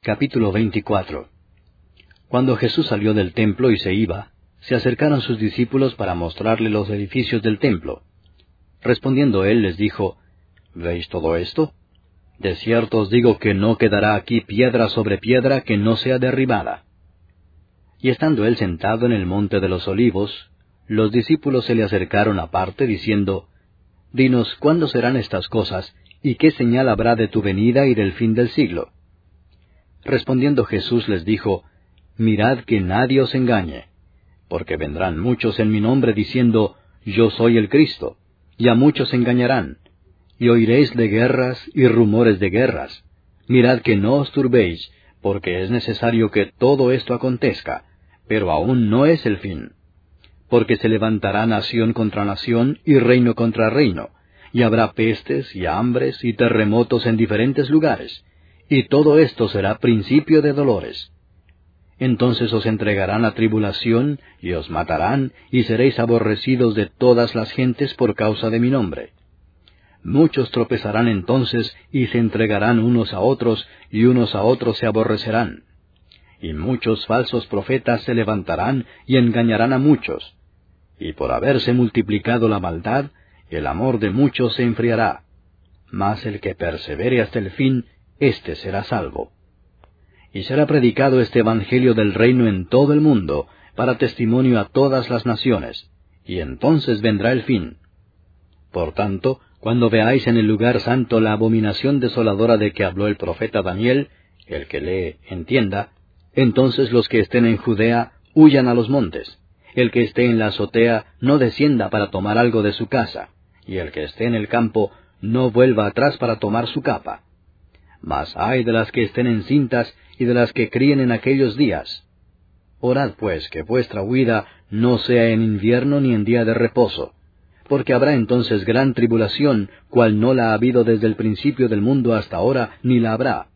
Capítulo 24. Cuando Jesús salió del templo y se iba, se acercaron sus discípulos para mostrarle los edificios del templo. Respondiendo él les dijo, ¿Veis todo esto? De cierto os digo que no quedará aquí piedra sobre piedra que no sea derribada. Y estando él sentado en el monte de los olivos, los discípulos se le acercaron aparte, diciendo, Dinos, ¿cuándo serán estas cosas, y qué señal habrá de tu venida y del fin del siglo? Respondiendo Jesús les dijo, Mirad que nadie os engañe, porque vendrán muchos en mi nombre diciendo, Yo soy el Cristo, y a muchos engañarán, y oiréis de guerras y rumores de guerras. Mirad que no os turbéis, porque es necesario que todo esto acontezca, pero aún no es el fin. Porque se levantará nación contra nación y reino contra reino, y habrá pestes y hambres y terremotos en diferentes lugares, y todo esto será principio de dolores. Entonces os entregarán a tribulación, y os matarán, y seréis aborrecidos de todas las gentes por causa de mi nombre. Muchos tropezarán entonces, y se entregarán unos a otros, y unos a otros se aborrecerán. Y muchos falsos profetas se levantarán, y engañarán a muchos. Y por haberse multiplicado la maldad, el amor de muchos se enfriará. Mas el que persevere hasta el fin, éste será salvo. Y será predicado este evangelio del reino en todo el mundo, para testimonio a todas las naciones, y entonces vendrá el fin. Por tanto, cuando veáis en el lugar santo la abominación desoladora de que habló el profeta Daniel, el que lee, entienda, entonces los que estén en Judea, huyan a los montes. El que esté en la azotea, no descienda para tomar algo de su casa, y el que esté en el campo, no vuelva atrás para tomar su capa. Mas ay de las que estén encintas y de las que críen en aquellos días. Orad pues que vuestra huida no sea en invierno ni en día de reposo, porque habrá entonces gran tribulación, cual no la ha habido desde el principio del mundo hasta ahora, ni la habrá.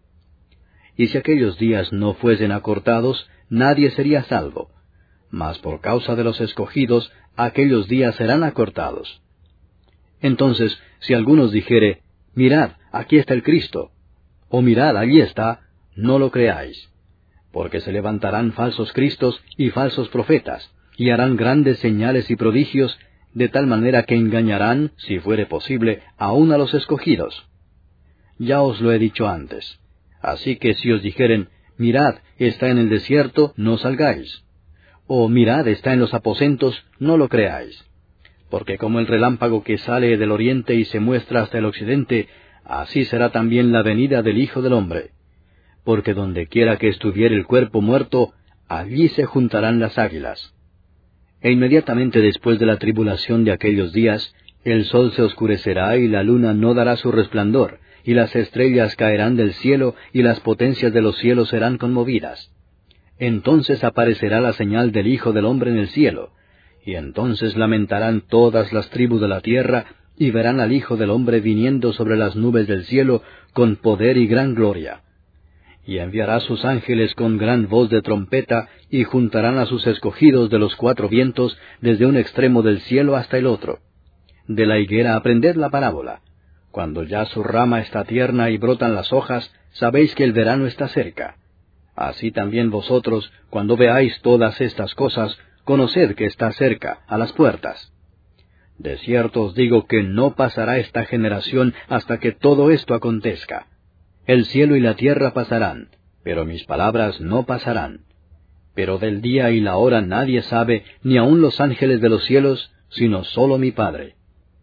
Y si aquellos días no fuesen acortados, nadie sería salvo. Mas por causa de los escogidos, aquellos días serán acortados. Entonces, si algunos dijere, Mirad, aquí está el Cristo, o mirad, allí está, no lo creáis. Porque se levantarán falsos cristos y falsos profetas, y harán grandes señales y prodigios, de tal manera que engañarán, si fuere posible, aun a los escogidos. Ya os lo he dicho antes. Así que si os dijeren, Mirad, está en el desierto, no salgáis. O mirad, está en los aposentos, no lo creáis. Porque como el relámpago que sale del oriente y se muestra hasta el occidente, así será también la venida del Hijo del Hombre. Porque donde quiera que estuviere el cuerpo muerto, allí se juntarán las águilas. E inmediatamente después de la tribulación de aquellos días, el sol se oscurecerá y la luna no dará su resplandor, y las estrellas caerán del cielo, y las potencias de los cielos serán conmovidas. Entonces aparecerá la señal del Hijo del Hombre en el cielo, y entonces lamentarán todas las tribus de la tierra, y verán al Hijo del Hombre viniendo sobre las nubes del cielo con poder y gran gloria. Y enviará sus ángeles con gran voz de trompeta, y juntarán a sus escogidos de los cuatro vientos, desde un extremo del cielo hasta el otro. De la higuera aprended la parábola. Cuando ya su rama está tierna y brotan las hojas, sabéis que el verano está cerca. Así también vosotros, cuando veáis todas estas cosas, conoced que está cerca, a las puertas. De cierto os digo que no pasará esta generación hasta que todo esto acontezca. El cielo y la tierra pasarán, pero mis palabras no pasarán. Pero del día y la hora nadie sabe, ni aun los ángeles de los cielos, sino solo mi Padre.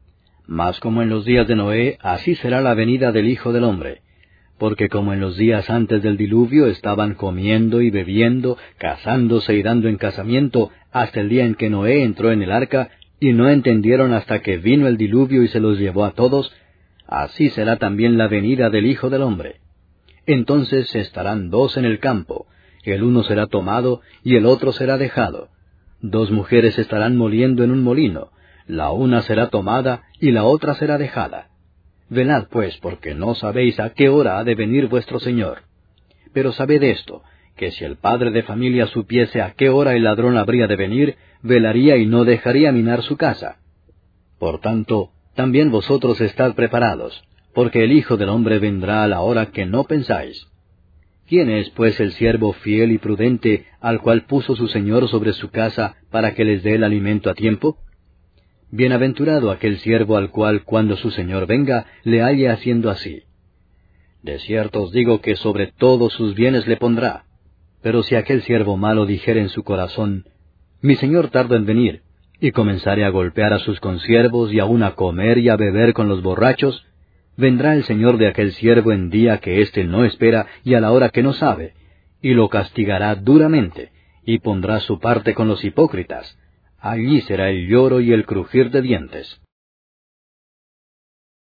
Mas como en los días de Noé, así será la venida del Hijo del Hombre. Porque como en los días antes del diluvio estaban comiendo y bebiendo, casándose y dando en casamiento, hasta el día en que Noé entró en el arca, y no entendieron hasta que vino el diluvio y se los llevó a todos, así será también la venida del Hijo del Hombre. Entonces estarán dos en el campo, el uno será tomado y el otro será dejado. Dos mujeres estarán moliendo en un molino, la una será tomada y la otra será dejada. Velad pues, porque no sabéis a qué hora ha de venir vuestro Señor. Pero sabed esto, que si el padre de familia supiese a qué hora el ladrón habría de venir, velaría y no dejaría minar su casa. Por tanto, también vosotros estad preparados, porque el Hijo del Hombre vendrá a la hora que no pensáis. ¿Quién es, pues, el siervo fiel y prudente, al cual puso su señor sobre su casa, para que les dé el alimento a tiempo? Bienaventurado aquel siervo al cual, cuando su señor venga, le halle haciendo así. De cierto os digo que sobre todos sus bienes le pondrá. Pero si aquel siervo malo dijere en su corazón, mi señor tarda en venir, y comenzare a golpear a sus consiervos, y aun a comer y a beber con los borrachos, vendrá el señor de aquel siervo en día que éste no espera y a la hora que no sabe, y lo castigará duramente, y pondrá su parte con los hipócritas. Allí será el lloro y el crujir de dientes.